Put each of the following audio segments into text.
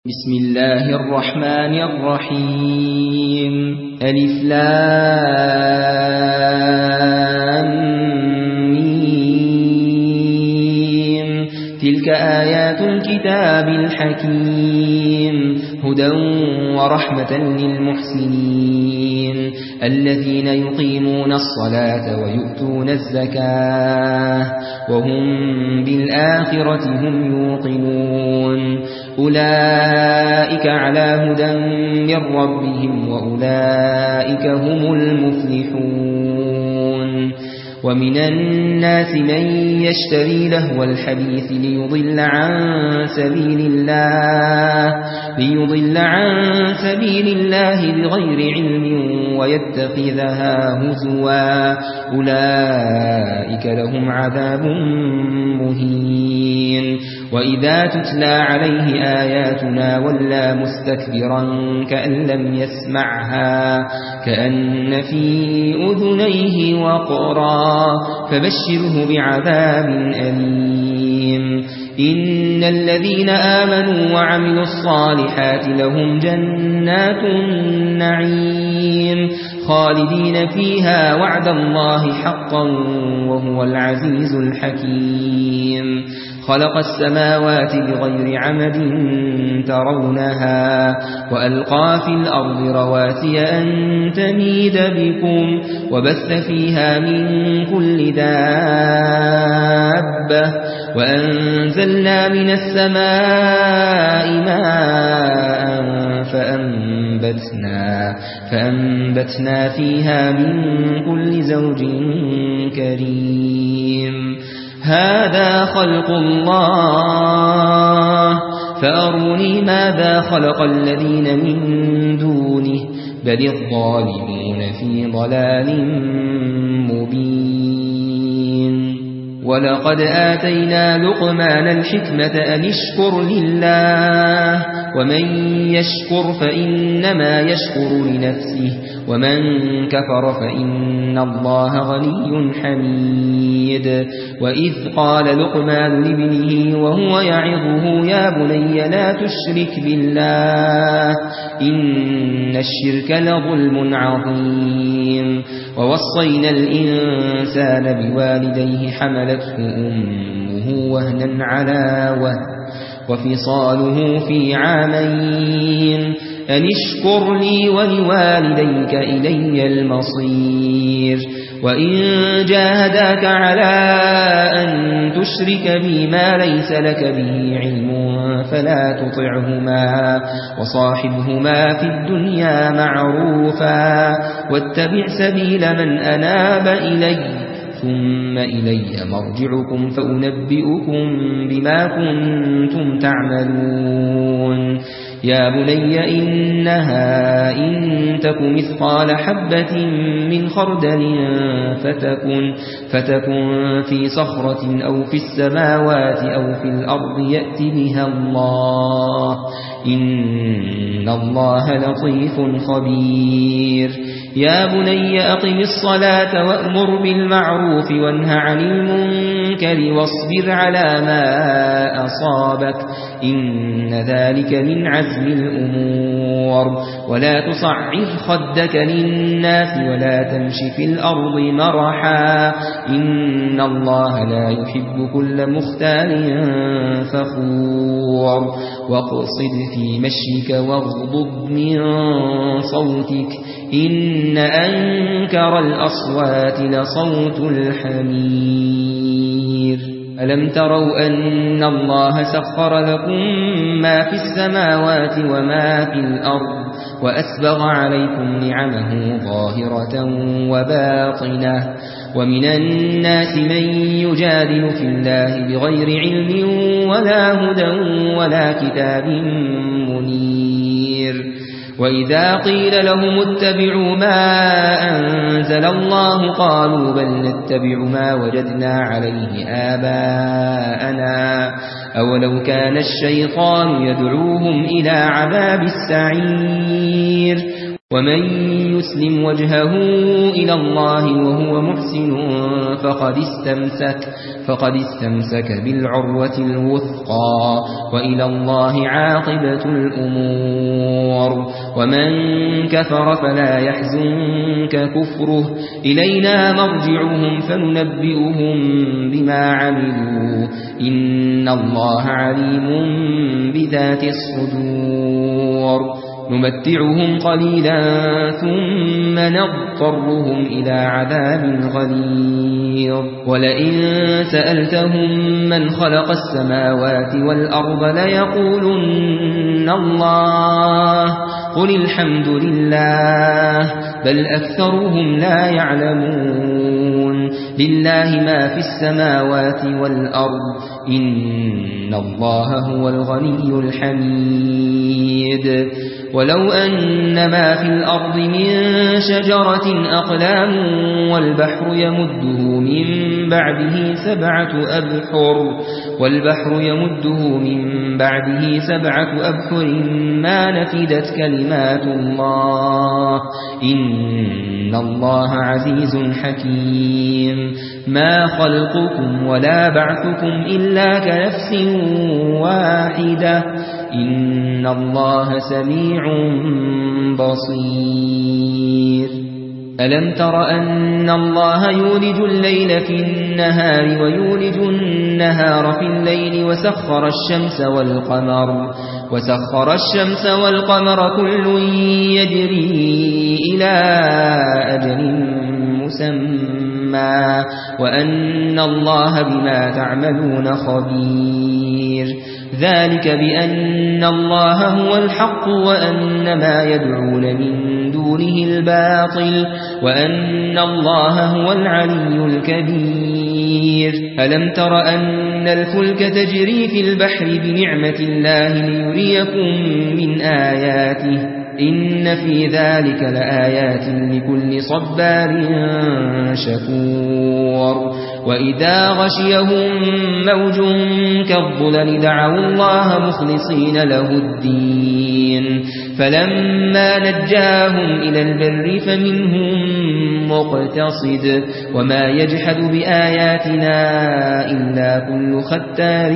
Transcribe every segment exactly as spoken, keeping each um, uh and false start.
بسم الله الرحمن الرحيم ألف لام ميم تلك آيات الكتاب الحكيم هدى ورحمة للمحسنين الذين يقيمون الصلاة ويؤتون الزكاة وهم بالآخرة هم يوقنون أولئك على هدى من ربهم وأولئك هم المفلحون ومن الناس من يشتري لهو الحديث ليضل عن سبيل الله ليضل عن سبيل الله بغير علم ويتخذها هزوا أولئك لهم عذاب مهين وإذا تتلى عليه آياتنا ولى مستكبرا كأن لم يسمعها كأن في أذنيه وقرا فبشره بعذاب أليم إن الذين آمنوا وعملوا الصالحات لهم جنات النعيم خالدين فيها وعد الله حقا وهو العزيز الحكيم خلق السماوات بغير عمد ترونها وألقى في الأرض رواسي أن تميد بكم وبث فيها من كل دابة وأنزلنا من السماء ماء فأنبتنا, فأنبتنا فيها من كل زوج كريم هذا خلق الله فأروني ماذا خلق الذين من دونه بل الظالمون في ضلال مبين ولقد آتينا لقمان الحكمة أن اشكر لله ومن يشكر فإنما يشكر لنفسه ومن كفر فإن الله غني حميد وإذ قال لقمان لابنه وهو يعظه يا بني لا تشرك بالله إن الشرك لظلم عظيم ووصينا الإنسان بوالديه حملته أمه وهنا على وهن وفصاله في عامين أن اشكر لي ولوالديك إلي المصير وإن جاهداك على أن تشرك بي ما ليس لك به علم فلا تطعهما وصاحبهما في الدنيا معروفا واتبع سبيل من أناب إلي ثم إلي مرجعكم فأنبئكم بما كنتم تعملون يا بني إنها إن تك مثقال حبة من خردل فتكن, فتكن في صخرة أو في السماوات أو في الأرض يأت بها الله إن الله لطيف خبير يا بني أقم الصلاة وأمر بالمعروف وانه عن المنكر واصبر على ما أصابك إن ذلك من عزم الأمور ولا تصعر خدك للناس ولا تمشي في الأرض مرحا إن الله لا يحب كل مختال فخور واقصد في مشيك واغضض من صوتك إن أنكر الأصوات لصوت الحمير ألم تروا أن الله سخر لكم ما في السماوات وما في الأرض وأسبغ عليكم نعمه ظاهرة وباطنة ومن الناس من يجادل في الله بغير علم ولا هدى ولا كتاب منير وإذا قيل لهم اتبعوا ما أنزل الله قالوا بل نتبع ما وجدنا عليه آباءنا أولو كان الشيطان يدعوهم إلى عذاب السعير ومن يسلم وجهه إلى الله وهو محسن فقد استمسك فقد استمسك بالعروة الوثقى وإلى الله عاقبة الأمور ومن كفر فلا يحزنك كفره إلينا مرجعهم فننبئهم بما عملوا إن الله عليم بذات الصدور نمتعهم قليلا ثم نضطرهم إلى عذاب غليظ ولئن سألتهم من خلق السماوات والأرض ليقولن الله قل الحمد لله بل أكثرهم لا يعلمون لله ما في السماوات والأرض إن الله هو الغني الحميد ولو أن ما في الأرض من شجرة أقلام والبحر يمده من بعده سبعة أبحر والبحر يمده من بعده سبعة أبحر ما نفدت كلمات الله إن الله عزيز حكيم ما خلقكم ولا بعثكم إلا كنفس واحدة إن الله سميع بصير ألم تر أن الله يولج الليل في النهار ويولج النهار في الليل وسخر الشمس والقمر وسخر الشمس والقمر كل يجري إلى أجل مسمى وأن الله بما تعملون خبير ذلك بأن الله هو الحق وأن ما يدعون من دونه الباطل وأن الله هو العلي الكبير ألم تر أن الفلك تجري في البحر بنعمة الله ليريكم من آياته إن في ذلك لآيات لكل صبار شكور وإذا غشيهم موج كالظلل دعوا الله مخلصين له الدين فلما نجاهم إلى البر فمنهم مقتصد وما يجحد بآياتنا إلا كل ختار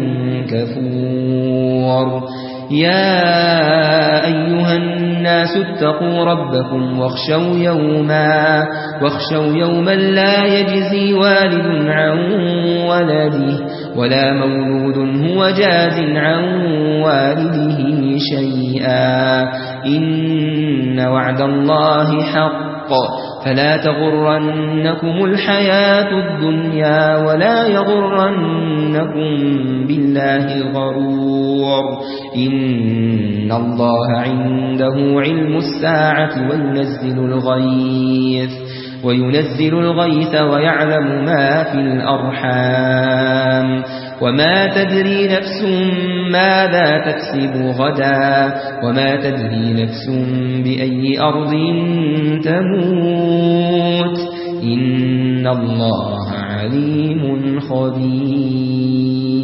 كفور يا أيها الناس اتقوا ربكم واخشوا يوما واخشوا يوما لا يجزي والد عن ولده ولا مولود هو جاز عن والده شيئا إن وعد الله حق فلا تغرنكم الحياة الدنيا ولا يغرنكم بالله الغرور إن الله عنده علم الساعة وينزل الغيث وينزل الغيث ويعلم ما في الأرحام وما تدري نفس ماذا تكسب غدا وما تدري نفس بأي أرض تموت إن الله عليم خبير